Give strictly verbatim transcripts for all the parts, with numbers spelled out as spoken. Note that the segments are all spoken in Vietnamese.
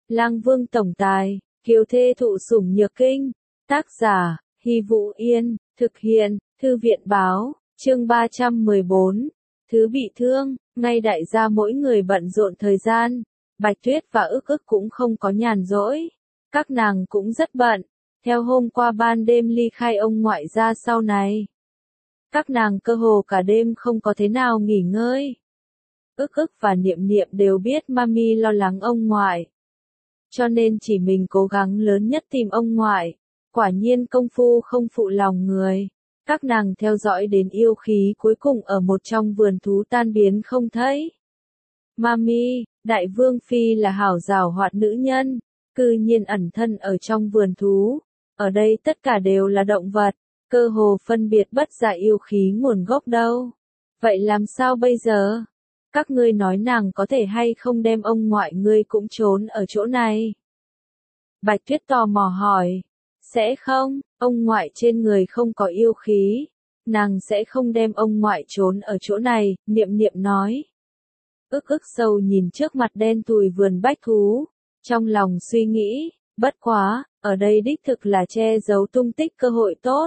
Lang Vương tổng tài, kiều thê thụ sủng nhược kinh. Tác giả, Hy Vũ Yên, thực hiện, Thư viện báo, chương ba trăm mười bốn. Thứ bị thương, ngay đại gia mỗi người bận rộn thời gian, Bạch Tuyết và ức ức cũng không có nhàn rỗi. Các nàng cũng rất bận, theo hôm qua ban đêm ly khai ông ngoại ra sau này. Các nàng cơ hồ cả đêm không có thế nào nghỉ ngơi. Ức ức và Niệm Niệm đều biết Mami lo lắng ông ngoại. Cho nên chỉ mình cố gắng lớn nhất tìm ông ngoại. Quả nhiên công phu không phụ lòng người. Các nàng theo dõi đến yêu khí cuối cùng ở một trong vườn thú tan biến không thấy. Mami, Đại Vương Phi là hảo giảo hoạt nữ nhân, cư nhiên ẩn thân ở trong vườn thú. Ở đây tất cả đều là động vật, cơ hồ phân biệt bất ra yêu khí nguồn gốc đâu. Vậy làm sao bây giờ? Các ngươi nói nàng có thể hay không đem ông ngoại ngươi cũng trốn ở chỗ này? Bạch Tuyết tò mò hỏi. Sẽ không, ông ngoại trên người không có yêu khí. Nàng sẽ không đem ông ngoại trốn ở chỗ này, Niệm Niệm nói. Ức ức sâu nhìn trước mặt đen thui vườn bách thú. Trong lòng suy nghĩ, bất quá, ở đây đích thực là che giấu tung tích cơ hội tốt.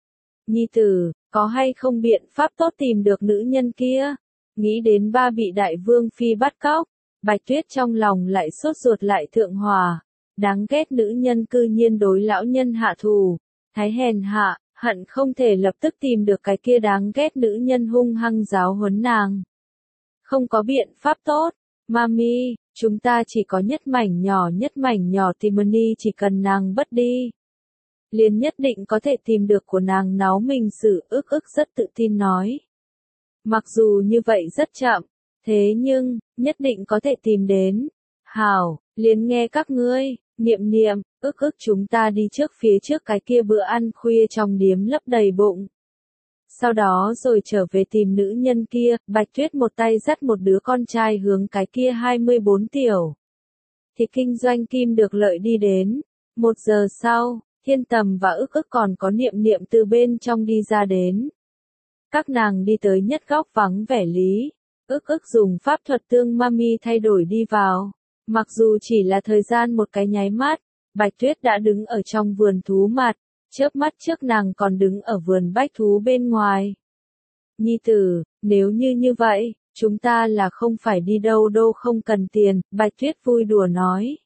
Nhi tử, có hay không biện pháp tốt tìm được nữ nhân kia? Nghĩ đến ba bị Đại Vương Phi bắt cóc, Bạch Tuyết trong lòng lại sốt ruột lại thượng hòa. Đáng ghét nữ nhân cư nhiên đối lão nhân hạ thù, thái hèn hạ, hận không thể lập tức tìm được cái kia đáng ghét nữ nhân hung hăng giáo huấn nàng. Không có biện pháp tốt, Mami, chúng ta chỉ có nhất mảnh nhỏ nhất mảnh nhỏ Timony chỉ cần nàng bất đi. Liền nhất định có thể tìm được của nàng náo mình xử ức ức rất tự tin nói. Mặc dù như vậy rất chậm, thế nhưng, nhất định có thể tìm đến. Hảo, liền nghe các ngươi. Niệm Niệm, ức ức chúng ta đi trước phía trước cái kia bữa ăn khuya trong điếm lấp đầy bụng. Sau đó rồi trở về tìm nữ nhân kia, Bạch Tuyết một tay dắt một đứa con trai hướng cái kia hai mươi bốn tiểu. Thì kinh doanh kim được lợi đi đến. Một giờ sau, Thiên Tầm và ức ức còn có Niệm Niệm từ bên trong đi ra đến. Các nàng đi tới nhất góc vắng vẻ lý. Ức ức dùng pháp thuật tương Mami thay đổi đi vào. Mặc dù chỉ là thời gian một cái nháy mắt, Bạch Tuyết đã đứng ở trong vườn thú mặt, chớp mắt trước nàng còn đứng ở vườn bách thú bên ngoài. Nhi tử, nếu như như vậy, chúng ta là không phải đi đâu đâu không cần tiền, Bạch Tuyết vui đùa nói.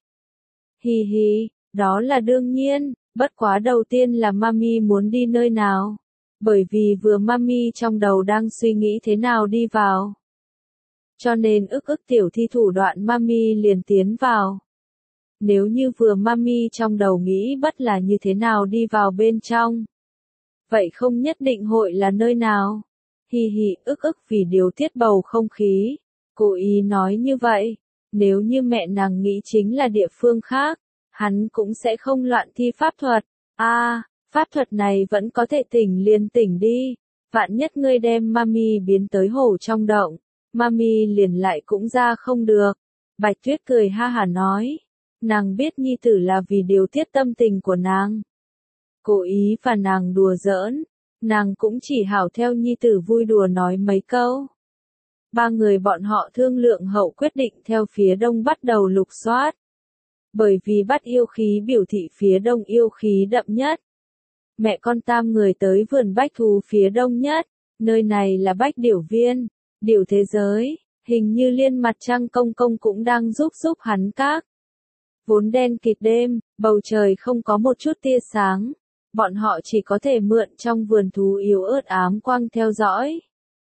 Hi hi, đó là đương nhiên, bất quá đầu tiên là Mami muốn đi nơi nào, bởi vì vừa Mami trong đầu đang suy nghĩ thế nào đi vào. Cho nên ức ức tiểu thi thủ đoạn Mami liền tiến vào. Nếu như vừa Mami trong đầu nghĩ bất là như thế nào đi vào bên trong. Vậy không nhất định hội là nơi nào. Hi hi ức ức vì điều tiết bầu không khí. Cố ý nói như vậy. Nếu như mẹ nàng nghĩ chính là địa phương khác, hắn cũng sẽ không loạn thi pháp thuật. A, à, pháp thuật này vẫn có thể tỉnh liền tỉnh đi. Vạn nhất ngươi đem Mami biến tới hổ trong động. Mami liền lại cũng ra không được. Bạch Tuyết cười ha hả nói. Nàng biết nhi tử là vì điều tiết tâm tình của nàng. Cố ý và nàng đùa giỡn. Nàng cũng chỉ hảo theo nhi tử vui đùa nói mấy câu. Ba người bọn họ thương lượng hậu quyết định theo phía đông bắt đầu lục soát. Bởi vì bắt yêu khí biểu thị phía đông yêu khí đậm nhất. Mẹ con tam người tới vườn bách thú phía đông nhất. Nơi này là bách điểu viên. Điểu thế giới, hình như liên mặt trăng công công cũng đang giúp giúp hắn các. Vốn đen kịt đêm, bầu trời không có một chút tia sáng. Bọn họ chỉ có thể mượn trong vườn thú yếu ớt ám quang theo dõi.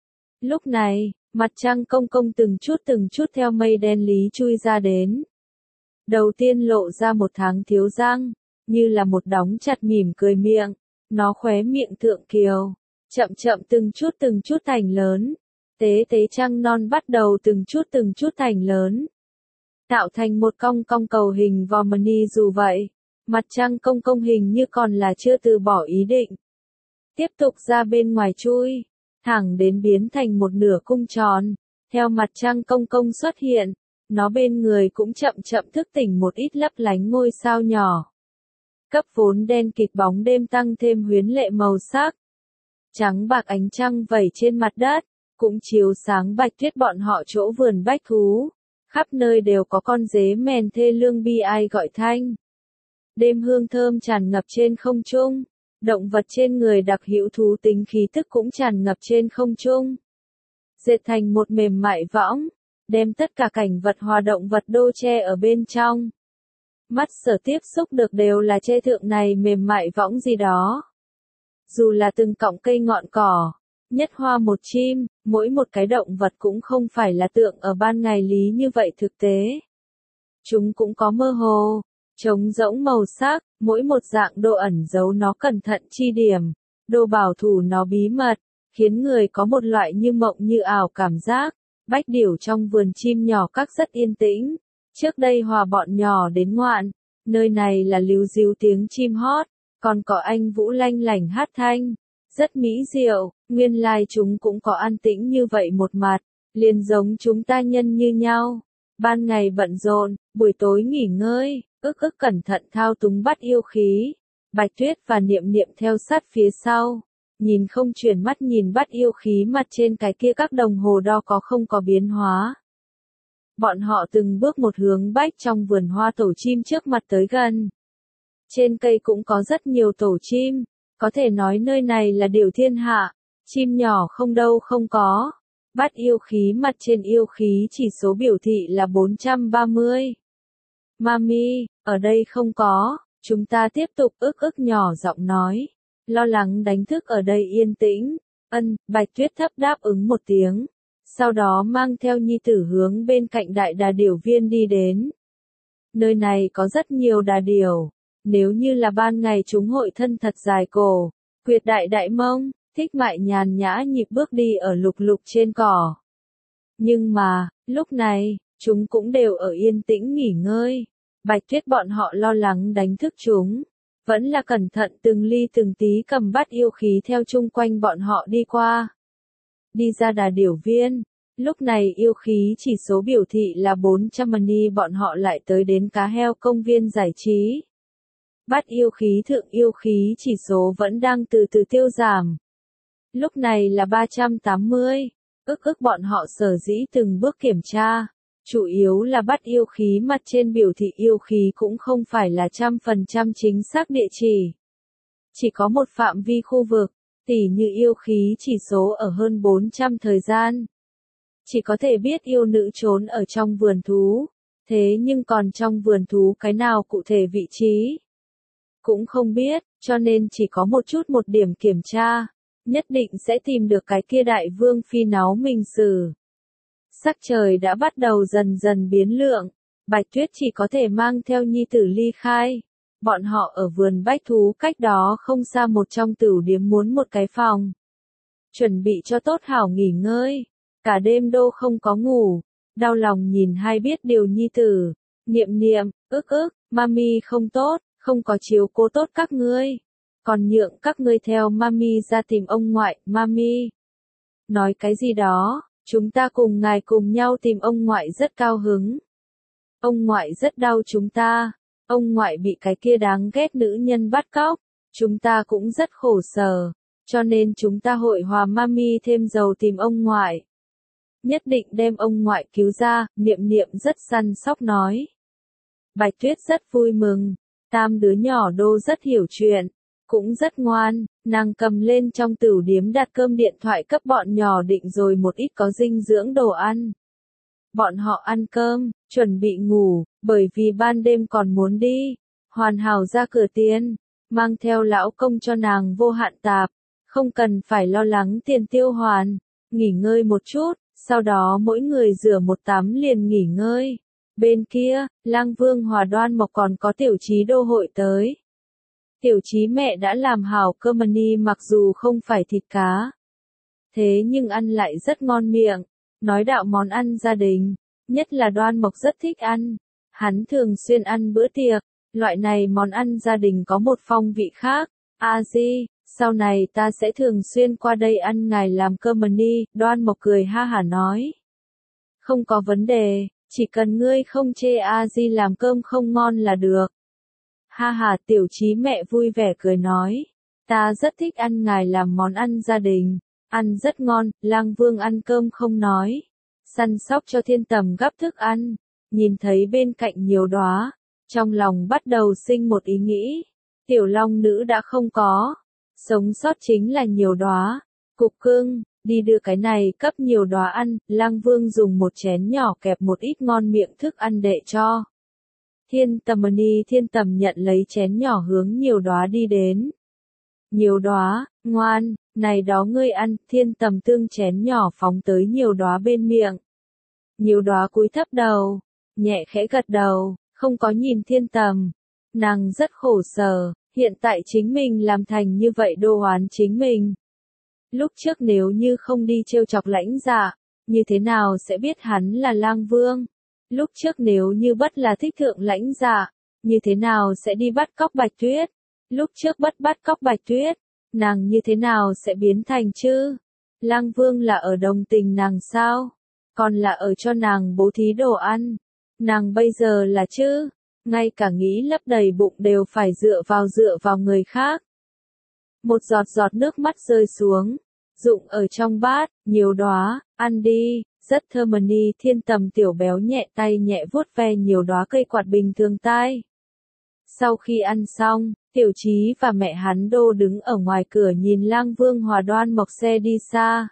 Lúc này, mặt trăng công công từng chút từng chút theo mây đen lý chui ra đến. Đầu tiên lộ ra một tháng thiếu răng, như là một đóng chặt mỉm cười miệng. Nó khóe miệng thượng kiều, chậm chậm từng chút từng chút thành lớn. Tế tế trăng non bắt đầu từng chút từng chút thành lớn. Tạo thành một cong cong cầu hình Vomani dù vậy. Mặt trăng công công hình như còn là chưa từ bỏ ý định. Tiếp tục ra bên ngoài chui. Thẳng đến biến thành một nửa cung tròn. Theo mặt trăng công công xuất hiện. Nó bên người cũng chậm chậm thức tỉnh một ít lấp lánh ngôi sao nhỏ. Cấp vốn đen kịt bóng đêm tăng thêm huyến lệ màu sắc. Trắng bạc ánh trăng vẩy trên mặt đất. Cũng chiếu sáng Bạch Tuyết bọn họ chỗ vườn bách thú. khắp nơi đều có con dế mèn thê lương bi ai gọi thanh. Đêm hương thơm tràn ngập trên không trung, động vật trên người đặc hữu thú tính khí tức cũng tràn ngập trên không trung. Dệt thành một mềm mại võng, đem tất cả cảnh vật hòa động vật đô che ở bên trong. Mắt Sở tiếp xúc được đều là che thượng này mềm mại võng gì đó. Dù là từng cọng cây ngọn cỏ, nhất hoa một chim, mỗi một cái động vật cũng không phải là tượng ở ban ngày lý như vậy thực tế. Chúng cũng có mơ hồ, trống rỗng màu sắc, mỗi một dạng đồ ẩn giấu nó cẩn thận chi điểm, đồ bảo thủ nó bí mật, khiến người có một loại như mộng như ảo cảm giác. Bách điểu trong vườn chim nhỏ các rất yên tĩnh, trước đây hòa bọn nhỏ đến ngoạn, nơi này là líu ríu tiếng chim hót, còn có anh Vũ lanh lảnh hát thanh, rất mỹ diệu, nguyên lai chúng cũng có an tĩnh như vậy một mặt, liền giống chúng ta nhân như nhau, ban ngày bận rộn, buổi tối nghỉ ngơi, ức ức cẩn thận thao túng bắt yêu khí, Bạch Tuyết và Niệm Niệm theo sát phía sau. Nhìn không chuyển mắt nhìn bắt yêu khí mặt trên cái kia các đồng hồ đo có không có biến hóa. Bọn họ từng bước một hướng bách trong vườn hoa tổ chim trước mặt tới gần. Trên cây cũng có rất nhiều tổ chim, có thể nói nơi này là điều thiên hạ, chim nhỏ không đâu không có. Bắt yêu khí mặt trên yêu khí chỉ số biểu thị là bốn trăm ba mươi. Mami, ở đây không có, chúng ta tiếp tục ức ức nhỏ giọng nói. Lo lắng đánh thức ở đây yên tĩnh, ân, Bạch Tuyết thấp đáp ứng một tiếng, sau đó mang theo nhi tử hướng bên cạnh đại đà điểu viên đi đến. Nơi này có rất nhiều đà điểu, nếu như là ban ngày chúng hội thân thật dài cổ, quyệt đại đại mông, thích mại nhàn nhã nhịp bước đi ở lục lục trên cỏ. Nhưng mà, lúc này, chúng cũng đều ở yên tĩnh nghỉ ngơi, Bạch Tuyết bọn họ lo lắng đánh thức chúng. Vẫn là cẩn thận từng ly từng tí cầm bắt yêu khí theo chung quanh bọn họ đi qua. Đi ra đà điểu viên, lúc này yêu khí chỉ số biểu thị là bốn trăm mani bọn họ lại tới đến cá heo công viên giải trí. Bắt yêu khí thượng yêu khí chỉ số vẫn đang từ từ tiêu giảm. Lúc này là ba trăm tám mươi, ức ức bọn họ sở dĩ từng bước kiểm tra. Chủ yếu là bắt yêu khí mặt trên biểu thị yêu khí cũng không phải là trăm phần trăm chính xác địa chỉ. Chỉ có một phạm vi khu vực, tỉ như yêu khí chỉ số ở hơn bốn trăm thời gian. Chỉ có thể biết yêu nữ trốn ở trong vườn thú, thế nhưng còn trong vườn thú cái nào cụ thể vị trí. Cũng không biết, cho nên chỉ có một chút một điểm kiểm tra, nhất định sẽ tìm được cái kia đại vương phi náu mình xử. Sắc trời đã bắt đầu dần dần biến lượng, Bạch Tuyết chỉ có thể mang theo nhi tử ly khai. Bọn họ ở vườn bách thú cách đó không xa một trong tửu điếm muốn một cái phòng. Chuẩn bị cho tốt hảo nghỉ ngơi, cả đêm đô không có ngủ, đau lòng nhìn hai biết điều nhi tử, Niệm Niệm, ức ức, mami không tốt, không có chiếu cố tốt các ngươi, còn nhượng các ngươi theo mami ra tìm ông ngoại, mami. Nói cái gì đó? Chúng ta cùng ngài cùng nhau tìm ông ngoại rất cao hứng. Ông ngoại rất đau chúng ta. Ông ngoại bị cái kia đáng ghét nữ nhân bắt cóc. Chúng ta cũng rất khổ sở. Cho nên chúng ta hội hòa mami thêm dầu tìm ông ngoại. Nhất định đem ông ngoại cứu ra, Niệm Niệm rất săn sóc nói. Bạch Tuyết rất vui mừng. Tam đứa nhỏ đô rất hiểu chuyện. Cũng rất ngoan, nàng cầm lên trong tửu điếm đặt cơm điện thoại cấp bọn nhỏ định rồi một ít có dinh dưỡng đồ ăn. Bọn họ ăn cơm, chuẩn bị ngủ, bởi vì ban đêm còn muốn đi. Hoàn hảo ra cửa tiền, mang theo lão công cho nàng vô hạn tạp, không cần phải lo lắng tiền tiêu hoàn, nghỉ ngơi một chút, sau đó mỗi người rửa một tắm liền nghỉ ngơi. Bên kia, Lang Vương Hòa Đoan Mộc còn có tiểu trí đô hội tới. Tiểu trí mẹ đã làm hảo cơm mani mặc dù không phải thịt cá. Thế nhưng ăn lại rất ngon miệng, nói đạo món ăn gia đình, nhất là Đoan Mộc rất thích ăn. Hắn thường xuyên ăn bữa tiệc, loại này món ăn gia đình có một phong vị khác. A Di, sau này ta sẽ thường xuyên qua đây ăn ngài làm cơm mani, Đoan Mộc cười ha hả nói. Không có vấn đề, chỉ cần ngươi không chê A Di làm cơm không ngon là được. Ha ha, tiểu trí mẹ vui vẻ cười nói. Ta rất thích ăn ngài làm món ăn gia đình. Ăn rất ngon, Lang Vương ăn cơm không nói. Săn sóc cho Thiên Tầm gắp thức ăn. nhìn thấy bên cạnh nhiều đóa, trong lòng bắt đầu sinh một ý nghĩ, tiểu long nữ đã không có, sống sót chính là nhiều đóa, cục cưng, đi đưa cái này cấp nhiều đóa ăn, Lang Vương dùng một chén nhỏ kẹp một ít ngon miệng thức ăn để cho. Thiên Tầm Ni Thiên Tầm nhận lấy chén nhỏ hướng nhiều đóa đi đến. Nhiều đóa, ngoan, này đó ngươi ăn, Thiên Tầm tương chén nhỏ phóng tới nhiều đóa bên miệng. Nhiều đóa cúi thấp đầu, nhẹ khẽ gật đầu, không có nhìn Thiên Tầm. Nàng rất khổ sở, hiện tại chính mình làm thành như vậy đô oán chính mình. Lúc trước nếu như không đi trêu chọc Lãnh Dạ, như thế nào sẽ biết hắn là Lang Vương? Lúc trước nếu như bất là thích thượng Lãnh Dạ, như thế nào sẽ đi bắt cóc Bạch Tuyết? Lúc trước bất bắt cóc Bạch Tuyết, nàng như thế nào sẽ biến thành chứ? Lang Vương là ở đồng tình nàng sao? Còn là ở cho nàng bố thí đồ ăn? Nàng bây giờ là chứ? Ngay cả nghĩ lấp đầy bụng đều phải dựa vào dựa vào người khác. Một giọt giọt nước mắt rơi xuống, rụng ở trong bát, nhiều đóa, ăn đi, rất thơm. Ni Thiên Tầm tiểu béo nhẹ tay nhẹ vuốt ve nhiều đóa cây quạt bình thường tai. Sau khi ăn xong, Tiểu Chí và mẹ hắn đô đứng ở ngoài cửa nhìn Lang Vương hòa Đoan Mộc xe đi xa.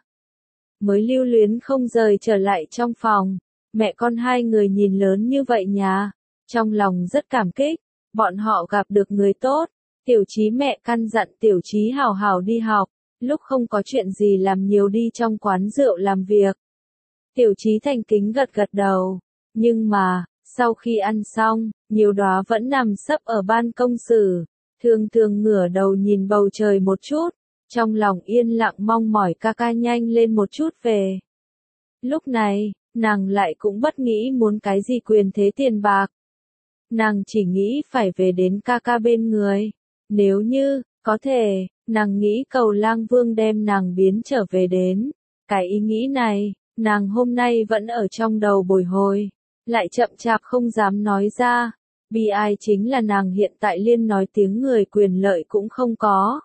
Mới lưu luyến không rời trở lại trong phòng, mẹ con hai người nhìn lớn như vậy nhà, trong lòng rất cảm kích, bọn họ gặp được người tốt. Tiểu Chí mẹ căn dặn Tiểu Chí hào hào đi học, lúc không có chuyện gì làm nhiều đi trong quán rượu làm việc. Tiểu Chí thành kính gật gật đầu, nhưng mà, sau khi ăn xong, nhiều đóa vẫn nằm sấp ở ban công sử, thường thường ngửa đầu nhìn bầu trời một chút, trong lòng yên lặng mong mỏi ca ca nhanh lên một chút về. Lúc này, nàng lại cũng bất nghĩ muốn cái gì quyền thế tiền bạc. Nàng chỉ nghĩ phải về đến ca ca bên người. Nếu như, có thể, nàng nghĩ cầu Lang Vương đem nàng biến trở về đến. Cái ý nghĩ này, nàng hôm nay vẫn ở trong đầu bồi hồi, lại chậm chạp không dám nói ra. Bi ai chính là nàng hiện tại liên nói tiếng người quyền lợi cũng không có.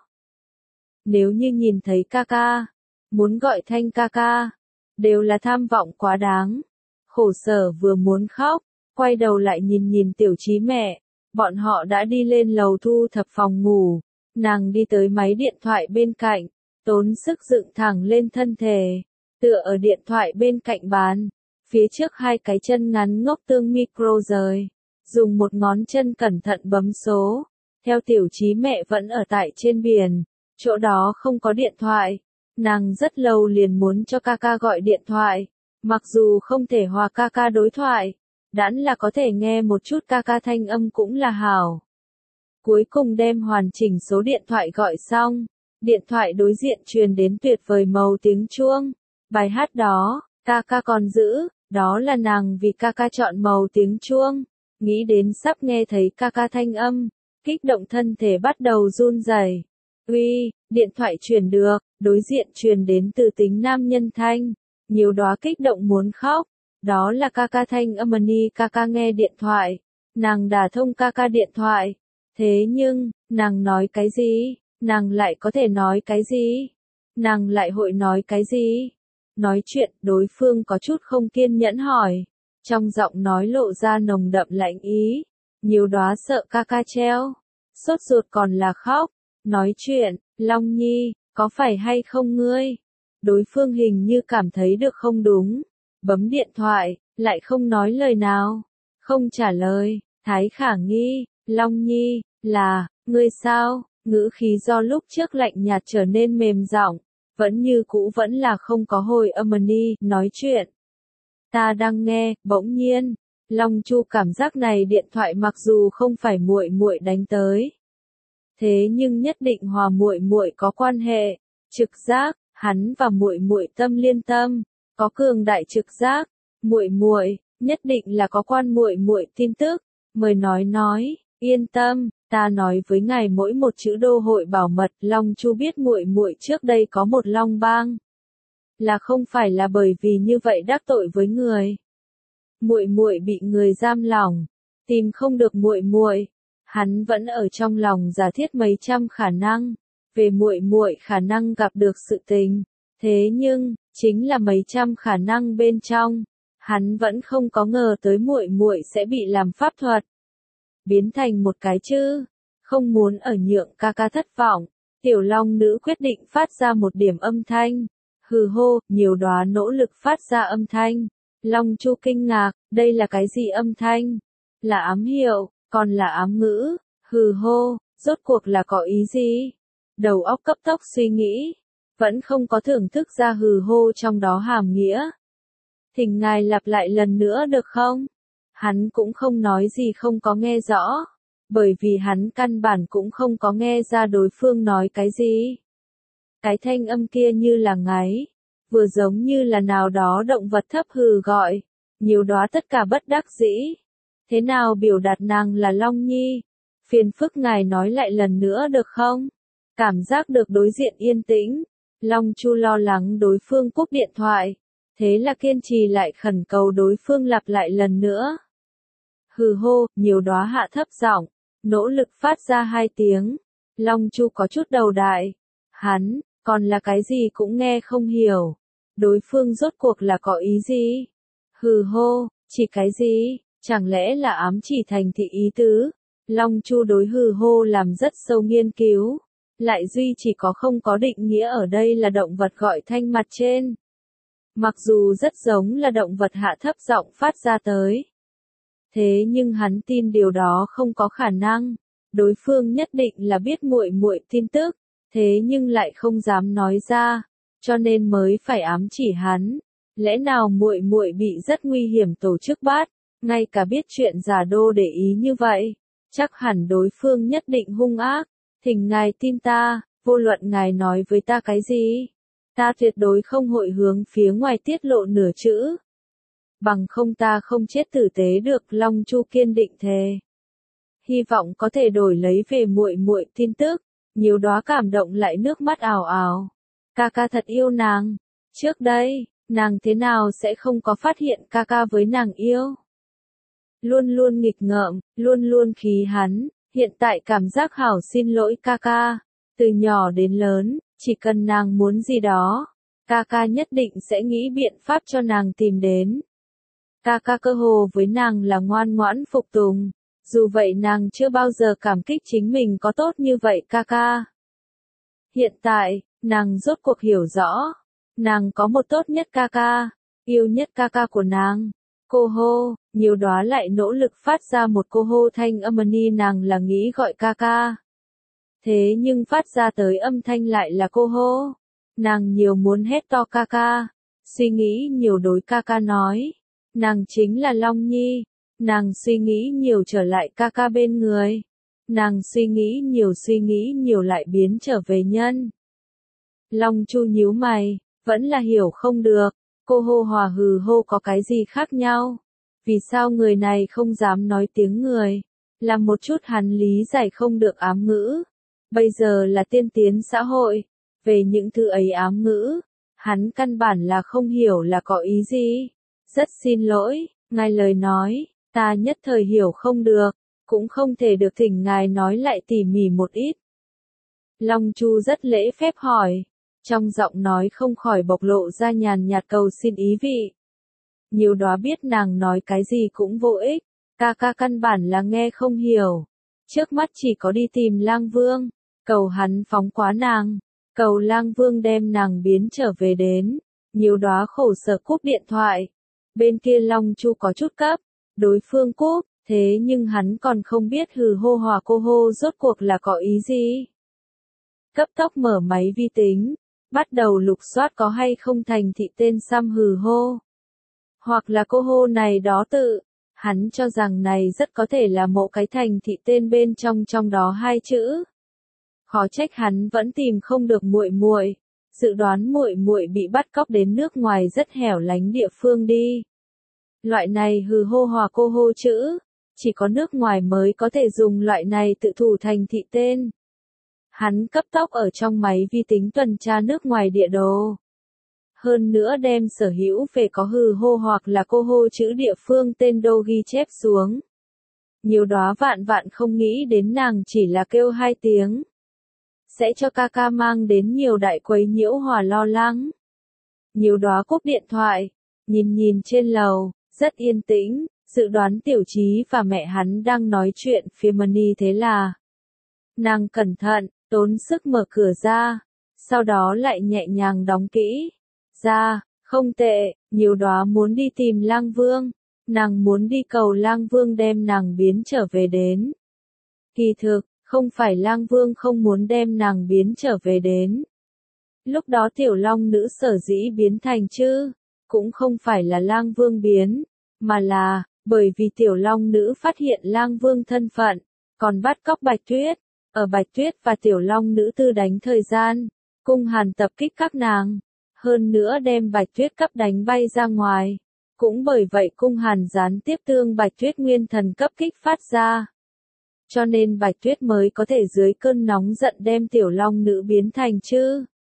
Nếu như nhìn thấy ca ca, muốn gọi thanh ca ca, đều là tham vọng quá đáng. Khổ sở vừa muốn khóc, quay đầu lại nhìn nhìn Tiểu Chí mẹ, bọn họ đã đi lên lầu thu thập phòng ngủ, nàng đi tới máy điện thoại bên cạnh, tốn sức dựng thẳng lên thân thể, tựa ở điện thoại bên cạnh bàn, phía trước hai cái chân ngắn ngốc tương micro rời, dùng một ngón chân cẩn thận bấm số, theo Tiểu Chí mẹ vẫn ở tại trên biển, chỗ đó không có điện thoại, nàng rất lâu liền muốn cho ca ca gọi điện thoại, mặc dù không thể hòa ca ca đối thoại, đãn là có thể nghe một chút ca ca thanh âm cũng là hảo. Cuối cùng đem hoàn chỉnh số điện thoại gọi xong, điện thoại đối diện truyền đến tuyệt vời màu tiếng chuông, bài hát đó, ca ca còn giữ, đó là nàng vì ca ca chọn màu tiếng chuông, nghĩ đến sắp nghe thấy ca ca thanh âm, kích động thân thể bắt đầu run rẩy. Uy, điện thoại truyền được, đối diện truyền đến từ tính nam nhân thanh, nhiều đóa kích động muốn khóc, đó là ca ca thanh âm. Ni ca ca nghe điện thoại, nàng đả thông ca ca điện thoại, thế nhưng, nàng nói cái gì, nàng lại có thể nói cái gì, nàng lại hội nói cái gì, nói chuyện, đối phương có chút không kiên nhẫn hỏi, trong giọng nói lộ ra nồng đậm lạnh ý, nhiều đóa sợ ca ca treo, sốt ruột còn là khóc. Nói chuyện, Long Nhi, có phải hay không ngươi? Đối phương hình như cảm thấy được không đúng, bấm điện thoại, lại không nói lời nào, không trả lời, thái khả nghi, Long Nhi, là, ngươi sao? Ngữ khí do lúc trước lạnh nhạt trở nên mềm giọng, vẫn như cũ vẫn là không có hồi âm. Ni, nói chuyện. Ta đang nghe, bỗng nhiên, Long Chu cảm giác này điện thoại mặc dù không phải muội muội đánh tới, thế nhưng nhất định hòa muội muội có quan hệ, trực giác, hắn và muội muội tâm liên tâm, có cường đại trực giác, muội muội nhất định là có quan muội muội tin tức, mời nói nói, yên tâm, ta nói với ngài mỗi một chữ đô hội bảo mật. Long Chu biết muội muội trước đây có một long bang, là không phải là bởi vì như vậy đắc tội với người. Muội muội bị người giam lỏng, tìm không được muội muội. Hắn vẫn ở trong lòng giả thiết mấy trăm khả năng, về muội muội khả năng gặp được sự tình, thế nhưng, chính là mấy trăm khả năng bên trong, Hắn vẫn không có ngờ tới muội muội sẽ bị làm pháp thuật, biến thành một cái chữ, không muốn ở nhượng ca ca thất vọng. Tiểu Long nữ quyết định phát ra một điểm âm thanh. Hừ hô, nhiều đóa nỗ lực phát ra âm thanh. Long Chu kinh ngạc, đây là cái gì âm thanh? Là ám hiệu, còn là ám ngữ. Hừ hô, rốt cuộc là có ý gì? Đầu óc cấp tốc suy nghĩ, vẫn không có thưởng thức ra hừ hô trong đó hàm nghĩa. Thỉnh ngài lặp lại lần nữa được không? Hắn cũng không nói gì không có nghe rõ, bởi vì hắn căn bản cũng không có nghe ra đối phương nói cái gì. Cái thanh âm kia như là ngáy, vừa giống như là nào đó động vật thấp hừ gọi, nhiều đóa tất cả bất đắc dĩ. Thế nào biểu đạt nàng là Long Nhi? Phiền phức ngài nói lại lần nữa được không? Cảm giác được đối diện yên tĩnh, Long Chu lo lắng đối phương cúp điện thoại, thế là kiên trì lại khẩn cầu đối phương lặp lại lần nữa. Hừ hô, nhiều đóa hạ thấp giọng, nỗ lực phát ra hai tiếng. Long Chu có chút đầu đại. Hắn, còn là cái gì cũng nghe không hiểu. Đối phương rốt cuộc là có ý gì? Hừ hô, chỉ cái gì? Chẳng lẽ là ám chỉ thành thị ý tứ? Long Chu đối hừ hô làm rất sâu nghiên cứu. Lại duy chỉ có không có định nghĩa ở đây là động vật gọi thanh mặt trên. Mặc dù rất giống là động vật hạ thấp giọng phát ra tới. Thế nhưng hắn tin điều đó không có khả năng. Đối phương nhất định là biết muội muội tin tức, thế nhưng lại không dám nói ra, cho nên mới phải ám chỉ hắn. Lẽ nào muội muội bị rất nguy hiểm tổ chức bắt, ngay cả biết chuyện giả đô để ý như vậy, chắc hẳn đối phương nhất định hung ác. Thỉnh ngài tin ta, vô luận ngài nói với ta cái gì, ta tuyệt đối không hội hướng phía ngoài tiết lộ nửa chữ. Bằng không ta không chết tử tế được, Long Chu kiên định thề. Hy vọng có thể đổi lấy về muội muội tin tức. Nhiều đóa cảm động lại nước mắt ào ào. Ca ca thật yêu nàng. Trước đây, nàng thế nào sẽ không có phát hiện ca ca với nàng yêu? Luôn luôn nghịch ngợm, luôn luôn khí hắn. Hiện tại cảm giác hảo xin lỗi ca ca. Từ nhỏ đến lớn, chỉ cần nàng muốn gì đó, ca ca nhất định sẽ nghĩ biện pháp cho nàng tìm đến. Ca ca cơ hồ với nàng là ngoan ngoãn phục tùng. Dù vậy nàng chưa bao giờ cảm kích chính mình có tốt như vậy ca ca. Hiện tại, nàng rốt cuộc hiểu rõ. Nàng có một tốt nhất ca ca, yêu nhất ca ca của nàng. Cô hô, nhiều đóa lại nỗ lực phát ra một cô hô thanh âm ni nàng là nghĩ gọi ca ca. Thế nhưng phát ra tới âm thanh lại là cô hô. Nàng nhiều muốn hét to ca ca. Suy nghĩ nhiều đối ca ca nói. Nàng chính là Long Nhi. Nàng suy nghĩ nhiều trở lại ca ca bên người. Nàng suy nghĩ nhiều suy nghĩ nhiều lại biến trở về nhân. Long Chu nhíu mày, vẫn là hiểu không được. Cô hô hòa hừ hô có cái gì khác nhau? Vì sao người này không dám nói tiếng người? Làm một chút hắn lý giải không được ám ngữ. Bây giờ là tiên tiến xã hội. Về những thứ ấy ám ngữ, hắn căn bản là không hiểu là có ý gì. Rất xin lỗi, ngài lời nói, ta nhất thời hiểu không được, cũng không thể được thỉnh ngài nói lại tỉ mỉ một ít. Long Chu rất lễ phép hỏi, trong giọng nói không khỏi bộc lộ ra nhàn nhạt cầu xin ý vị. Nhiều đóa biết nàng nói cái gì cũng vô ích, ca ca căn bản là nghe không hiểu. Trước mắt chỉ có đi tìm Lang Vương, cầu hắn phóng quá nàng, cầu Lang Vương đem nàng biến trở về đến. Nhiều đóa khổ sở cúp điện thoại. Bên kia Long Chu có chút cấp, đối phương cúp, thế nhưng hắn còn không biết hừ hô hòa cô hô rốt cuộc là có ý gì. Cấp tốc mở máy vi tính, bắt đầu lục soát có hay không thành thị tên xăm hừ hô. Hoặc là cô hô này đó tự, hắn cho rằng này rất có thể là một cái thành thị tên bên trong trong đó hai chữ. Khó trách hắn vẫn tìm không được muội muội, dự đoán muội muội bị bắt cóc đến nước ngoài rất hẻo lánh địa phương đi. Loại này hừ hô hòa cô hô chữ, chỉ có nước ngoài mới có thể dùng loại này tự thủ thành thị tên. Hắn cấp tốc ở trong máy vi tính tuần tra nước ngoài địa đồ. Hơn nữa đem sở hữu về có hừ hô hoặc là cô hô chữ địa phương tên đô ghi chép xuống. Nhiều đóa vạn vạn không nghĩ đến nàng chỉ là kêu hai tiếng. Sẽ cho ca ca mang đến nhiều đại quấy nhiễu hòa lo lắng. Nhiều đóa cúp điện thoại, nhìn nhìn trên lầu, rất yên tĩnh, dự đoán Tiểu Chí và mẹ hắn đang nói chuyện phía Mani thế là. Nàng cẩn thận, tốn sức mở cửa ra, sau đó lại nhẹ nhàng đóng kỹ. Ra, không tệ, Nhiều Đóa muốn đi tìm Lang Vương, nàng muốn đi cầu Lang Vương đem nàng biến trở về đến. Kỳ thực, không phải Lang Vương không muốn đem nàng biến trở về đến. Lúc đó tiểu long nữ sở dĩ biến thành chứ, cũng không phải là Lang Vương biến, mà là, bởi vì tiểu long nữ phát hiện Lang Vương thân phận, còn bắt cóc Bạch Tuyết, ở Bạch Tuyết và tiểu long nữ tư đánh thời gian, Cung Hàn tập kích các nàng, hơn nữa đem Bạch Tuyết cấp đánh bay ra ngoài, cũng bởi vậy Cung Hàn gián tiếp tương Bạch Tuyết nguyên thần cấp kích phát ra. Cho nên Bạch Tuyết mới có thể dưới cơn nóng giận đem tiểu long nữ biến thành chứ.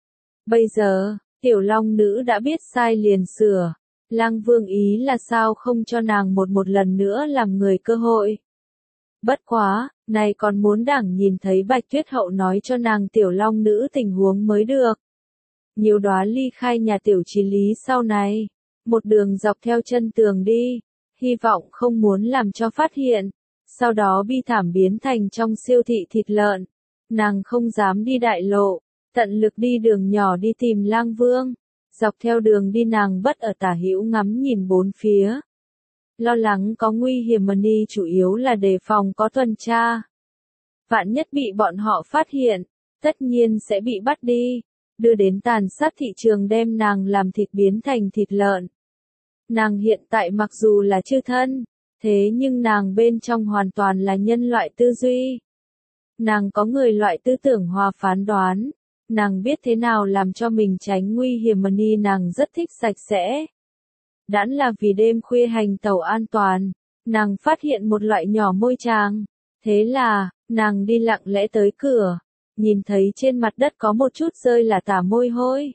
Bây giờ, tiểu long nữ đã biết sai liền sửa. Lang Vương ý là sao không cho nàng một một lần nữa làm người cơ hội. Bất quá, này còn muốn đảng nhìn thấy Bạch Tuyết hậu nói cho nàng tiểu long nữ tình huống mới được. Nhiều Đóa ly khai nhà Tiểu Chí Lý sau này, một đường dọc theo chân tường đi, hy vọng không muốn làm cho phát hiện, sau đó bi thảm biến thành trong siêu thị thịt lợn. Nàng không dám đi đại lộ, tận lực đi đường nhỏ đi tìm Lang Vương. Dọc theo đường đi nàng bất ở tả hữu ngắm nhìn bốn phía. Lo lắng có nguy hiểm, Mani chủ yếu là đề phòng có tuần tra. Vạn nhất bị bọn họ phát hiện, tất nhiên sẽ bị bắt đi, đưa đến tàn sát thị trường đem nàng làm thịt biến thành thịt lợn. Nàng hiện tại mặc dù là chư thân, thế nhưng nàng bên trong hoàn toàn là nhân loại tư duy. Nàng có người loại tư tưởng hòa phán đoán. Nàng biết thế nào làm cho mình tránh nguy hiểm, Mani nàng rất thích sạch sẽ. Đãn là vì đêm khuya hành tẩu an toàn, nàng phát hiện một loại nhỏ môi tràng. Thế là, nàng đi lặng lẽ tới cửa, nhìn thấy trên mặt đất có một chút rơi là tả môi hôi.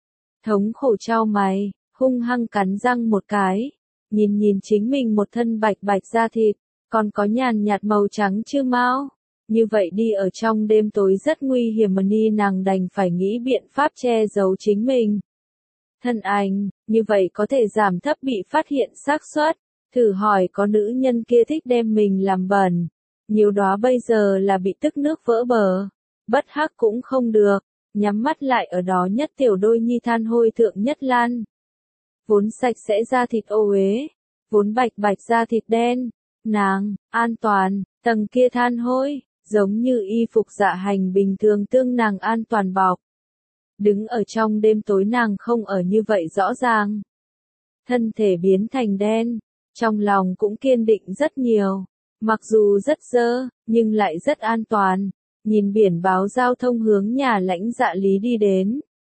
Thống khổ trao mày, hung hăng cắn răng một cái, nhìn nhìn chính mình một thân bạch bạch da thịt, còn có nhàn nhạt màu trắng chư mao. Như vậy đi ở trong đêm tối rất nguy hiểm, Mani nàng đành phải nghĩ biện pháp che giấu chính mình. Thân ảnh, như vậy có thể giảm thấp bị phát hiện xác suất. Thử hỏi có nữ nhân kia thích đem mình làm bẩn. Nhiều Đóa bây giờ là bị tức nước vỡ bờ. Bất hắc cũng không được, nhắm mắt lại ở đó nhất tiểu đôi nhi than hôi thượng nhất lan. Vốn sạch sẽ da thịt ô uế, vốn bạch bạch da thịt đen. Nàng, an toàn, tầng kia than hôi. Giống như y phục dạ hành bình thường tương nàng an toàn bọc. Đứng ở trong đêm tối nàng không ở như vậy rõ ràng. Thân thể biến thành đen, trong lòng cũng kiên định rất nhiều. Mặc dù rất dơ, nhưng lại rất an toàn. Nhìn biển báo giao thông hướng nhà Lãnh Dạ Lý đi đến.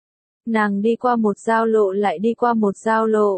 Nàng đi qua một giao lộ lại đi qua một giao lộ.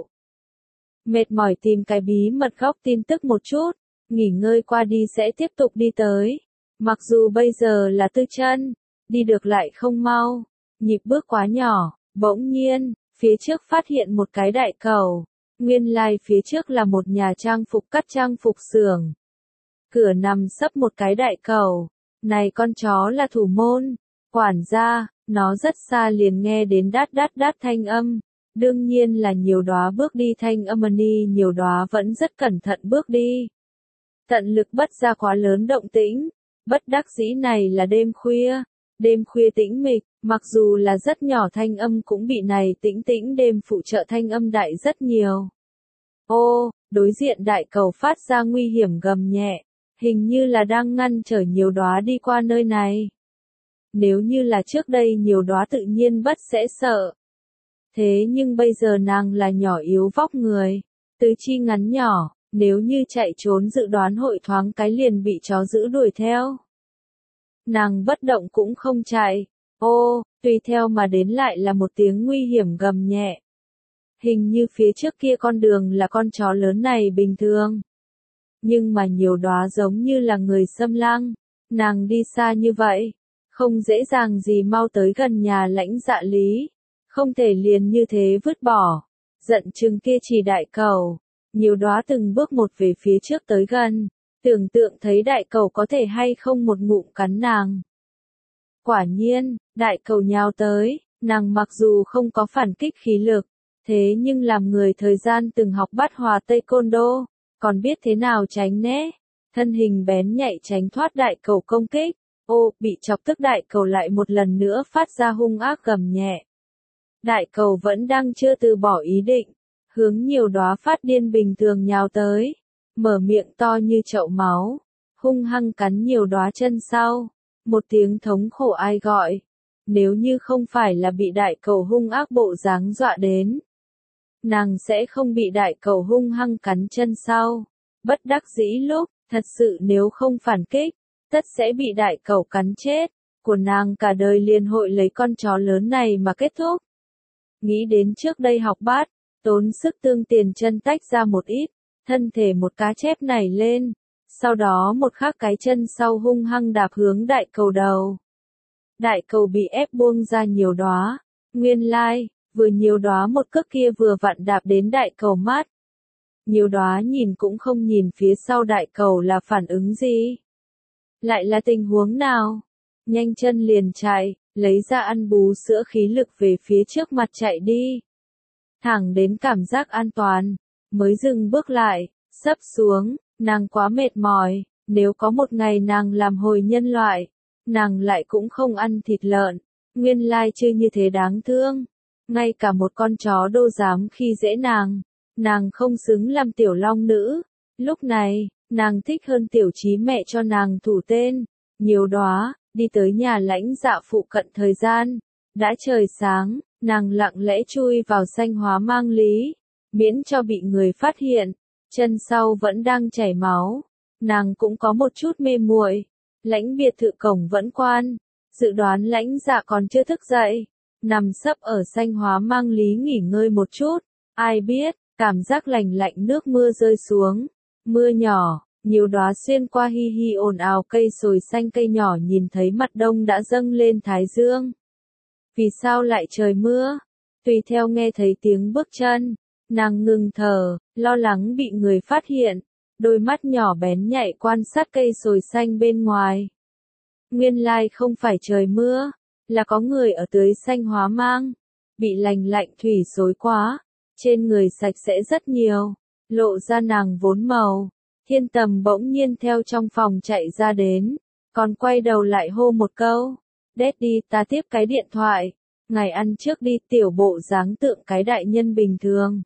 Mệt mỏi tìm cái bí mật góc tin tức một chút, nghỉ ngơi qua đi sẽ tiếp tục đi tới. Mặc dù bây giờ là tư chân, đi được lại không mau, nhịp bước quá nhỏ, bỗng nhiên, phía trước phát hiện một cái đại cầu. Nguyên lai phía trước là một nhà trang phục cắt trang phục xưởng. Cửa nằm sấp một cái đại cầu. Này con chó là thủ môn, quản gia, nó rất xa liền nghe đến đát đát đát thanh âm. Đương nhiên là Nhiều Đóa bước đi thanh âm, Mani Nhiều Đóa vẫn rất cẩn thận bước đi. Tận lực bất ra quá lớn động tĩnh. Bất đắc dĩ này là đêm khuya, đêm khuya tĩnh mịch, mặc dù là rất nhỏ thanh âm cũng bị này tĩnh tĩnh đêm phụ trợ thanh âm đại rất nhiều. Ô, đối diện đại cầu phát ra nguy hiểm gầm nhẹ, hình như là đang ngăn trở Nhiều Đóa đi qua nơi này. Nếu như là trước đây Nhiều Đóa tự nhiên bất sẽ sợ. Thế nhưng bây giờ nàng là nhỏ yếu vóc người, tứ chi ngắn nhỏ. Nếu như chạy trốn dự đoán hội thoáng cái liền bị chó dữ đuổi theo. Nàng bất động cũng không chạy. Ô, tùy theo mà đến lại là một tiếng nguy hiểm gầm nhẹ. Hình như phía trước kia con đường là con chó lớn này bình thường. Nhưng mà Nhiều Đóa giống như là người xâm lăng. Nàng đi xa như vậy, không dễ dàng gì mau tới gần nhà Lãnh Dạ Lý. Không thể liền như thế vứt bỏ. Giận chừng kia chỉ đại cầu. Nhiều Đóa từng bước một về phía trước tới gần, tưởng tượng thấy đại cầu có thể hay không một ngụm cắn nàng. Quả nhiên, đại cầu nhào tới, nàng mặc dù không có phản kích khí lực, Thế nhưng làm người thời gian từng học bát hòa taekwondo, còn biết thế nào tránh né. Thân hình bén nhạy tránh thoát đại cầu công kích. Ô, bị chọc tức đại cầu lại một lần nữa phát ra hung ác gầm nhẹ. Đại cầu vẫn đang chưa từ bỏ ý định, hướng nhiều đóa phát điên bình thường nhào tới, mở miệng to như chậu máu, hung hăng cắn nhiều đóa chân sau, một tiếng thống khổ ai gọi, nếu như không phải là bị đại cầu hung ác bộ dáng dọa đến, nàng sẽ không bị đại cầu hung hăng cắn chân sau, bất đắc dĩ lúc, thật sự nếu không phản kích, tất sẽ bị đại cầu cắn chết, của nàng cả đời liền hội lấy con chó lớn này mà kết thúc. Nghĩ đến trước đây học bát, tốn sức tương tiền chân tách ra một ít, thân thể một cá chép nảy lên, sau đó một khắc cái chân sau hung hăng đạp hướng đại cầu đầu. Đại cầu bị ép buông ra nhiều đóa, nguyên lai, like, vừa nhiều đóa một cước kia vừa vặn đạp đến đại cầu mắt. Nhiều đóa nhìn cũng không nhìn phía sau đại cầu là phản ứng gì. Lại là tình huống nào? Nhanh chân liền chạy, lấy ra ăn bú sữa khí lực về phía trước mặt chạy đi. Thẳng đến cảm giác an toàn, mới dừng bước lại, sấp xuống, nàng quá mệt mỏi, nếu có một ngày nàng làm hồi nhân loại, nàng lại cũng không ăn thịt lợn, nguyên lai chưa như thế đáng thương. Ngay cả một con chó đô dám khi dễ nàng, nàng không xứng làm tiểu long nữ. Lúc này, nàng thích hơn tiểu trí mẹ cho nàng thủ tên, nhiều đóa, đi tới nhà lãnh dạ phụ cận thời gian. Đã trời sáng, nàng lặng lẽ chui vào xanh hóa mang lý, miễn cho bị người phát hiện, chân sau vẫn đang chảy máu. Nàng cũng có một chút mê muội, lãnh biệt thự cổng vẫn quan, dự đoán lãnh dạ còn chưa thức dậy, nằm sấp ở xanh hóa mang lý nghỉ ngơi một chút, ai biết, cảm giác lành lạnh nước mưa rơi xuống, mưa nhỏ, nhiều đóa xuyên qua hi hi ồn ào cây sồi xanh cây nhỏ nhìn thấy mặt đông đã dâng lên thái dương. Vì sao lại trời mưa? Tùy theo nghe thấy tiếng bước chân, nàng ngừng thở, lo lắng bị người phát hiện, đôi mắt nhỏ bén nhạy quan sát cây sồi xanh bên ngoài. Nguyên lai không phải trời mưa, là có người ở tưới xanh hóa mang, bị lành lạnh thủy xối quá, trên người sạch sẽ rất nhiều, lộ ra nàng vốn màu. Thiên Tầm bỗng nhiên theo trong phòng chạy ra đến, còn quay đầu lại hô một câu, Daddy ta tiếp cái điện thoại, ngài ăn trước đi, tiểu bộ dáng tượng cái đại nhân bình thường.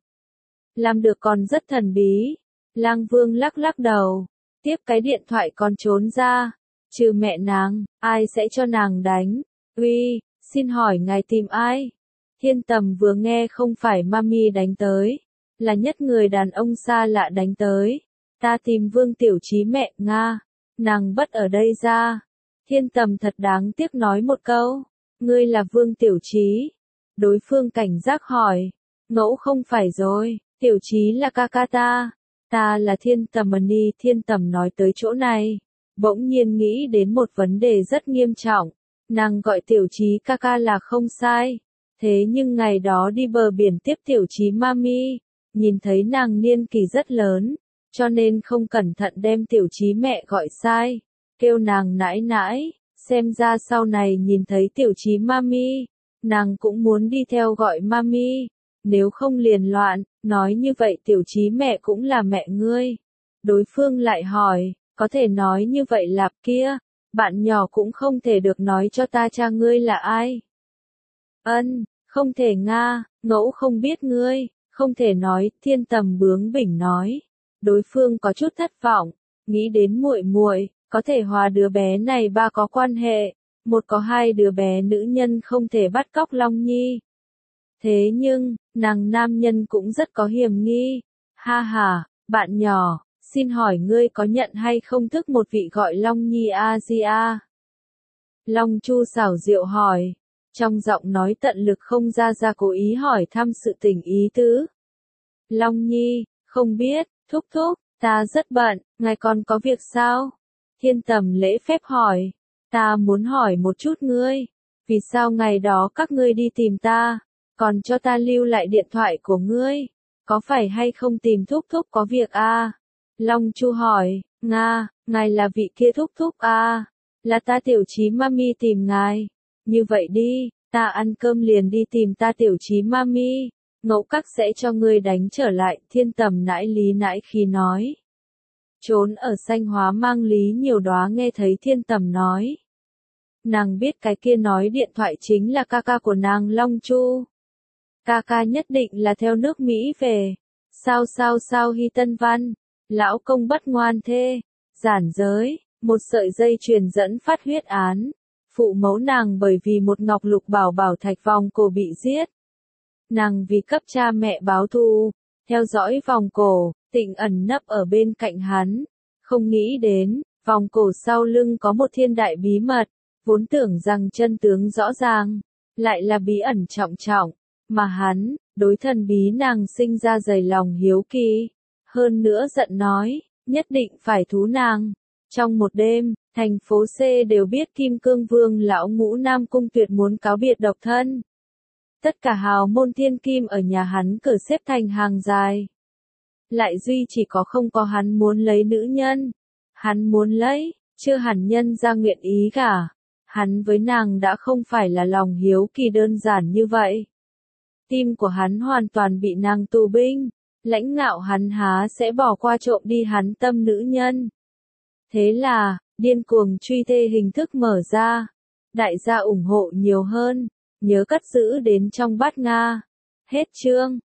Làm được còn rất thần bí, Lang Vương lắc lắc đầu, tiếp cái điện thoại còn trốn ra, trừ mẹ nàng, ai sẽ cho nàng đánh, uy, xin hỏi ngài tìm ai? Thiên Tầm vừa nghe không phải mami đánh tới, là nhất người đàn ông xa lạ đánh tới. Ta tìm Vương Tiểu Trí mẹ, Nga, nàng bất ở đây ra. Thiên Tầm thật đáng tiếc nói một câu, ngươi là Vương Tiểu Trí. Đối phương cảnh giác hỏi, ngẫu không phải rồi, Tiểu Trí là ca ca ta, ta là Thiên Tầm Mani. Thiên Tầm nói tới chỗ này, bỗng nhiên nghĩ đến một vấn đề rất nghiêm trọng, nàng gọi Tiểu Trí ca ca là không sai, thế nhưng ngày đó đi bờ biển tiếp Tiểu Trí mami, nhìn thấy nàng niên kỳ rất lớn. Cho nên không cẩn thận đem Tiểu Trí mẹ gọi sai, kêu nàng nãi nãi, xem ra sau này nhìn thấy Tiểu Trí mami, nàng cũng muốn đi theo gọi mami, nếu không liền loạn, nói như vậy Tiểu Trí mẹ cũng là mẹ ngươi. Đối phương lại hỏi, có thể nói như vậy lạp kia, bạn nhỏ cũng không thể được nói cho ta cha ngươi là ai. Ân, không thể Nga, ngẫu không biết ngươi, không thể nói, Thiên Tầm bướng bỉnh nói. Đối phương có chút thất vọng, nghĩ đến muội muội, có thể hòa đứa bé này ba có quan hệ, một có hai đứa bé nữ nhân không thể bắt cóc Long Nhi. Thế nhưng, nàng nam nhân cũng rất có hiểm nghi. Ha ha, bạn nhỏ, xin hỏi ngươi có nhận hay không thức một vị gọi Long Nhi Asia? Long Chu xảo diệu hỏi, trong giọng nói tận lực không ra ra cố ý hỏi thăm sự tình ý tứ. Long Nhi, không biết. Thúc thúc, ta rất bận, ngài còn có việc sao? Thiên Tầm lễ phép hỏi, ta muốn hỏi một chút ngươi, vì sao ngày đó các ngươi đi tìm ta, còn cho ta lưu lại điện thoại của ngươi, có phải hay không tìm thúc thúc có việc à? Long Chu hỏi, Nga, ngài là vị kia thúc thúc à? Là ta Tiểu Trí mami tìm ngài, như vậy đi, ta ăn cơm liền đi tìm ta Tiểu Trí mami, Ngẫu các sẽ cho ngươi đánh trở lại, Thiên Tầm nãi lý nãi khí nói. Trốn ở Xanh Hóa Mang Lý Nhiều Đóa nghe thấy Thiên Tầm nói. Nàng biết cái kia nói điện thoại chính là ca ca của nàng Long Chu. Ca ca nhất định là theo nước Mỹ về. Sao sao sao Hy Tân Văn, lão công bất ngoan thê, giản giới, một sợi dây truyền dẫn phát huyết án. Phụ mẫu nàng bởi vì một ngọc lục bảo bảo thạch vòng cổ bị giết. Nàng vì cấp cha mẹ báo thù, theo dõi vòng cổ, Tịnh ẩn nấp ở bên cạnh hắn. Không nghĩ đến, vòng cổ sau lưng có một thiên đại bí mật, vốn tưởng rằng chân tướng rõ ràng, lại là bí ẩn trọng trọng, mà hắn, đối thần bí nàng sinh ra dày lòng hiếu kỳ. Hơn nữa giận nói, nhất định phải thú nàng. Trong một đêm, thành phố C đều biết Kim Cương Vương lão ngũ Nam Cung Tuyệt muốn cáo biệt độc thân. Tất cả hào môn thiên kim ở nhà hắn cử xếp thành hàng dài. Lại duy chỉ có không có hắn muốn lấy nữ nhân. Hắn muốn lấy, chưa hẳn nhân ra nguyện ý cả. Hắn với nàng đã không phải là lòng hiếu kỳ đơn giản như vậy. Tim của hắn hoàn toàn bị nàng tù binh. Lãnh ngạo hắn há sẽ bỏ qua trộm đi hắn tâm nữ nhân. Thế là, điên cuồng truy thê hình thức mở ra. Đại gia ủng hộ nhiều hơn. Nhớ cất giữ đến trong bát Nga. Hết chương.